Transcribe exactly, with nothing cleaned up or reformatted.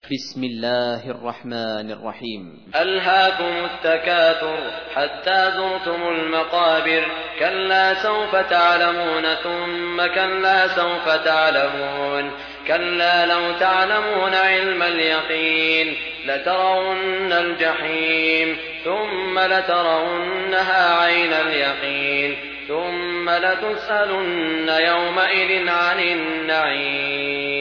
بسم الله الرحمن الرحيم. ألهاكم التكاثر حتى زرتم المقابر، كلا سوف تعلمون ثم كلا سوف تعلمون، كلا لو تعلمون علم اليقين لترون الجحيم ثم لترونها عين اليقين ثم لتسألن يومئذ عن النعيم.